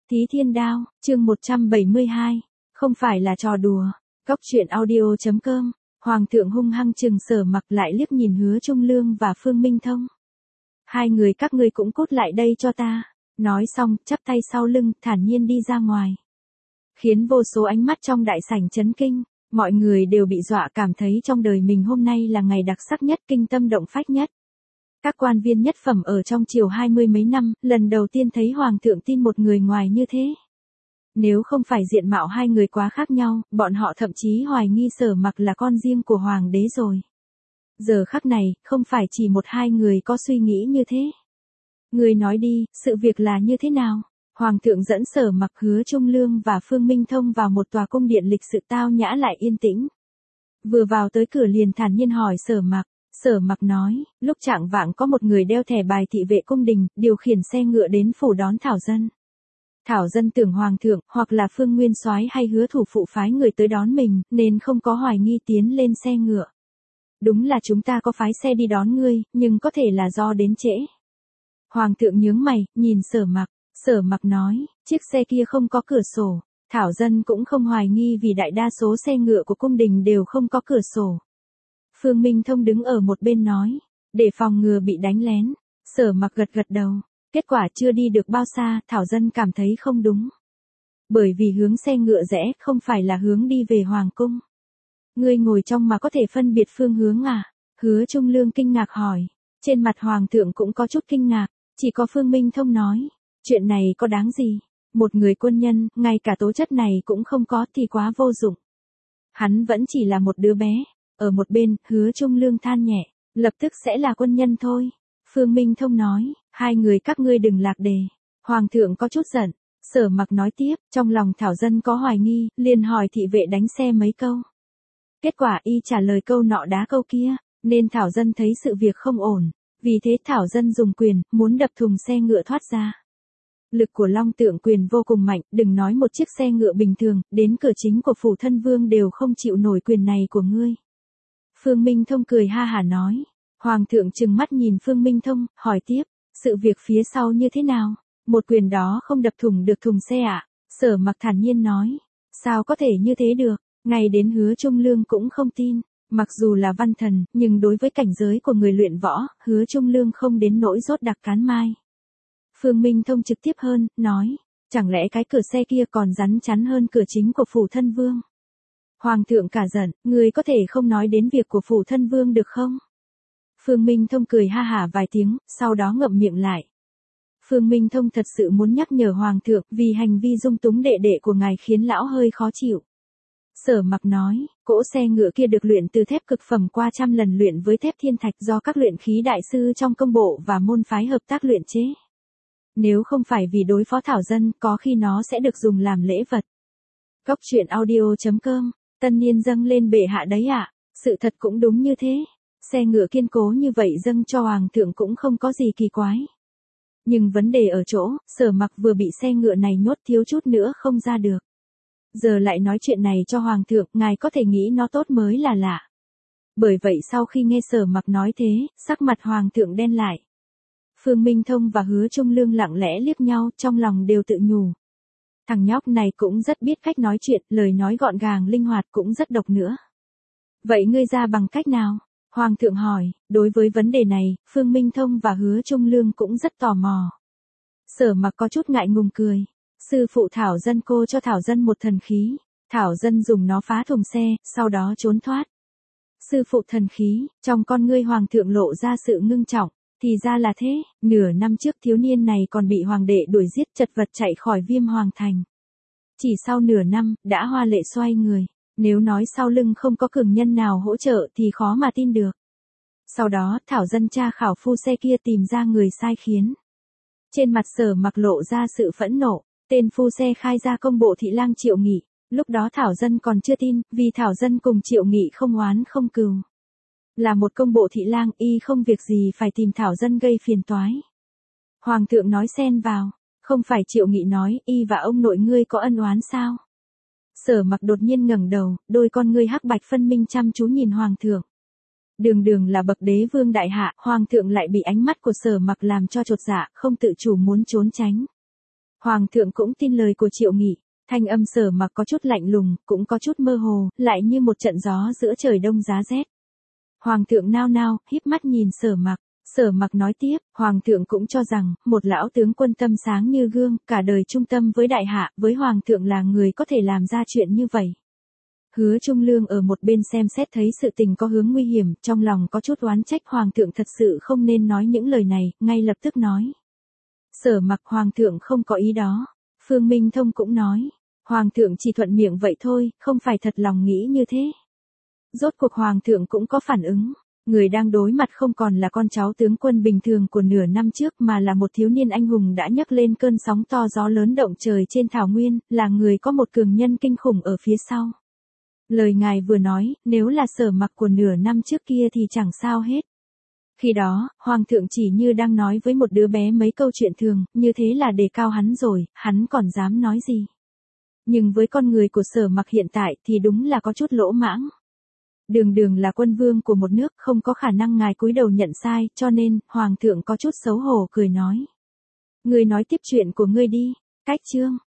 Thí Thiên Đao, chương 172. Không phải là trò đùa. Cóc truyện audio.com. Hoàng thượng hung hăng trừng Sở Mặc, lại liếc nhìn Hứa Trung Lương và Phương Minh Thông. Hai người các ngươi cũng cút lại đây cho ta. Nói xong, chắp tay sau lưng, thản nhiên đi ra ngoài. Khiến vô số ánh mắt trong đại sảnh chấn kinh. Mọi người đều bị dọa, cảm thấy trong đời mình hôm nay là ngày đặc sắc nhất, kinh tâm động phách nhất. Các quan viên nhất phẩm ở trong triều 20 mấy năm, lần đầu tiên thấy Hoàng thượng tin một người ngoài như thế. Nếu không phải diện mạo hai người quá khác nhau, bọn họ thậm chí hoài nghi Sở Mặc là con riêng của Hoàng đế rồi. Giờ khắc này, không phải chỉ một hai người có suy nghĩ như thế. Người nói đi, sự việc là như thế nào? Hoàng thượng dẫn Sở Mặc, Hứa Trung Lương và Phương Minh Thông vào một tòa cung điện lịch sự tao nhã lại yên tĩnh. Vừa vào tới cửa liền thản nhiên hỏi Sở Mặc. Sở Mặc nói, lúc trạng vạng có một người đeo thẻ bài thị vệ cung đình, điều khiển xe ngựa đến phủ đón Thảo Dân. Thảo Dân tưởng Hoàng thượng, hoặc là Phương Nguyên Soái hay Hứa thủ phụ phái người tới đón mình, nên không có hoài nghi tiến lên xe ngựa. Đúng là chúng ta có phái xe đi đón ngươi, nhưng có thể là do đến trễ. Hoàng thượng nhướng mày, nhìn Sở Mặc. Sở Mặc nói, chiếc xe kia không có cửa sổ. Thảo Dân cũng không hoài nghi vì đại đa số xe ngựa của cung đình đều không có cửa sổ. Phương Minh Thông đứng ở một bên nói, để phòng ngừa bị đánh lén. Sở Mặc gật gật đầu. Kết quả chưa đi được bao xa, Thảo Dân cảm thấy không đúng. Bởi vì hướng xe ngựa rẽ không phải là hướng đi về Hoàng cung. Ngươi ngồi trong mà có thể phân biệt phương hướng à? Hứa Trung Lương kinh ngạc hỏi. Trên mặt Hoàng thượng cũng có chút kinh ngạc, chỉ có Phương Minh Thông nói, chuyện này có đáng gì? Một người quân nhân, ngay cả tố chất này cũng không có thì quá vô dụng. Hắn vẫn chỉ là một đứa bé. Ở một bên, Hứa Trung Lương than nhẹ, lập tức sẽ là quân nhân thôi. Phương Minh Thông nói, hai người các ngươi đừng lạc đề. Hoàng thượng có chút giận. Sở Mặc nói tiếp, trong lòng Thảo Dân có hoài nghi, liền hỏi thị vệ đánh xe mấy câu. Kết quả y trả lời câu nọ đá câu kia, nên Thảo Dân thấy sự việc không ổn. Vì thế Thảo Dân dùng quyền, muốn đập thùng xe ngựa thoát ra. Lực của Long Tượng quyền vô cùng mạnh, đừng nói một chiếc xe ngựa bình thường, đến cửa chính của phủ thân vương đều không chịu nổi quyền này của ngươi. Phương Minh Thông cười ha hả nói. Hoàng thượng trừng mắt nhìn Phương Minh Thông, hỏi tiếp, sự việc phía sau như thế nào? Một quyền đó không đập thủng được thùng xe ạ? Sở Mặc thản nhiên nói. Sao có thể như thế được? Ngay đến Hứa Trung Lương cũng không tin. Mặc dù là văn thần, nhưng đối với cảnh giới của người luyện võ, Hứa Trung Lương không đến nỗi rốt đặc cán mai. Phương Minh Thông trực tiếp hơn, nói, chẳng lẽ cái cửa xe kia còn rắn chắn hơn cửa chính của phủ thân vương? Hoàng thượng cả giận, người có thể không nói đến việc của phủ thân vương được không? Phương Minh Thông cười ha hả vài tiếng, sau đó ngậm miệng lại. Phương Minh Thông thật sự muốn nhắc nhở Hoàng thượng, vì hành vi dung túng đệ đệ của ngài khiến lão hơi khó chịu. Sở Mặc nói, cỗ xe ngựa kia được luyện từ thép cực phẩm qua trăm lần luyện với thép thiên thạch do các luyện khí đại sư trong công bộ và môn phái hợp tác luyện chế. Nếu không phải vì đối phó Thảo Dân, có khi nó sẽ được dùng làm lễ vật. Cóc truyện audio.com. Tân niên dâng lên bệ hạ đấy ạ. Sự thật cũng đúng như thế. Xe ngựa kiên cố như vậy dâng cho Hoàng thượng cũng không có gì kỳ quái. Nhưng vấn đề ở chỗ, Sở Mặc vừa bị xe ngựa này nhốt thiếu chút nữa không ra được. Giờ lại nói chuyện này cho Hoàng thượng, ngài có thể nghĩ nó tốt mới là lạ. Bởi vậy sau khi nghe Sở Mặc nói thế, sắc mặt Hoàng thượng đen lại. Phương Minh Thông và Hứa Trung Lương lặng lẽ liếc nhau, trong lòng đều tự nhủ. Thằng nhóc này cũng rất biết cách nói chuyện, lời nói gọn gàng linh hoạt cũng rất độc nữa. Vậy ngươi ra bằng cách nào? Hoàng thượng hỏi. Đối với vấn đề này, Phương Minh Thông và Hứa Trung Lương cũng rất tò mò. Sở Mặc có chút ngại ngùng cười. Sư phụ Thảo Dân cô cho Thảo Dân một thần khí. Thảo Dân dùng nó phá thùng xe, sau đó trốn thoát. Sư phụ thần khí, trong con ngươi Hoàng thượng lộ ra sự ngưng trọng. Thì ra là thế, nửa năm trước thiếu niên này còn bị hoàng đệ đuổi giết chật vật chạy khỏi Viêm Hoàng Thành. Chỉ sau nửa năm, đã hoa lệ xoay người. Nếu nói sau lưng không có cường nhân nào hỗ trợ thì khó mà tin được. Sau đó, Thảo Dân tra khảo phu xe kia tìm ra người sai khiến. Trên mặt Sở Mặc lộ ra sự phẫn nộ. Tên phu xe khai ra công bộ thị lang Triệu Nghị. Lúc đó Thảo Dân còn chưa tin, vì Thảo Dân cùng Triệu Nghị không oán không cừu. Là một công bộ thị lang, y không việc gì phải tìm Thảo Dân gây phiền toái. Hoàng thượng nói xen vào, không phải Triệu Nghị nói, y và ông nội ngươi có ân oán sao? Sở Mặc đột nhiên ngẩng đầu, đôi con ngươi hắc bạch phân minh chăm chú nhìn Hoàng thượng. Đường đường là bậc đế vương đại hạ, Hoàng thượng lại bị ánh mắt của Sở Mặc làm cho chột dạ, không tự chủ muốn trốn tránh. Hoàng thượng cũng tin lời của Triệu Nghị, thanh âm Sở Mặc có chút lạnh lùng, cũng có chút mơ hồ, lại như một trận gió giữa trời đông giá rét. Hoàng thượng nao nao, híp mắt nhìn Sở Mặc. Sở Mặc nói tiếp, Hoàng thượng cũng cho rằng, một lão tướng quân tâm sáng như gương, cả đời trung tâm với đại hạ, với Hoàng thượng là người có thể làm ra chuyện như vậy. Hứa Trung Lương ở một bên xem xét thấy sự tình có hướng nguy hiểm, trong lòng có chút oán trách Hoàng thượng thật sự không nên nói những lời này, ngay lập tức nói. Sở Mặc, Hoàng thượng không có ý đó. Phương Minh Thông cũng nói, Hoàng thượng chỉ thuận miệng vậy thôi, không phải thật lòng nghĩ như thế. Rốt cuộc Hoàng thượng cũng có phản ứng. Người đang đối mặt không còn là con cháu tướng quân bình thường của nửa năm trước mà là một thiếu niên anh hùng đã nhấc lên cơn sóng to gió lớn động trời trên thảo nguyên, là người có một cường nhân kinh khủng ở phía sau. Lời ngài vừa nói, nếu là Sở Mặc của nửa năm trước kia thì chẳng sao hết. Khi đó, Hoàng thượng chỉ như đang nói với một đứa bé mấy câu chuyện thường, như thế là đề cao hắn rồi, hắn còn dám nói gì. Nhưng với con người của Sở Mặc hiện tại thì đúng là có chút lỗ mãng. Đường đường là quân vương của một nước, không có khả năng ngài cúi đầu nhận sai, cho nên, Hoàng thượng có chút xấu hổ cười nói. Ngươi nói tiếp chuyện của ngươi đi. Cách chương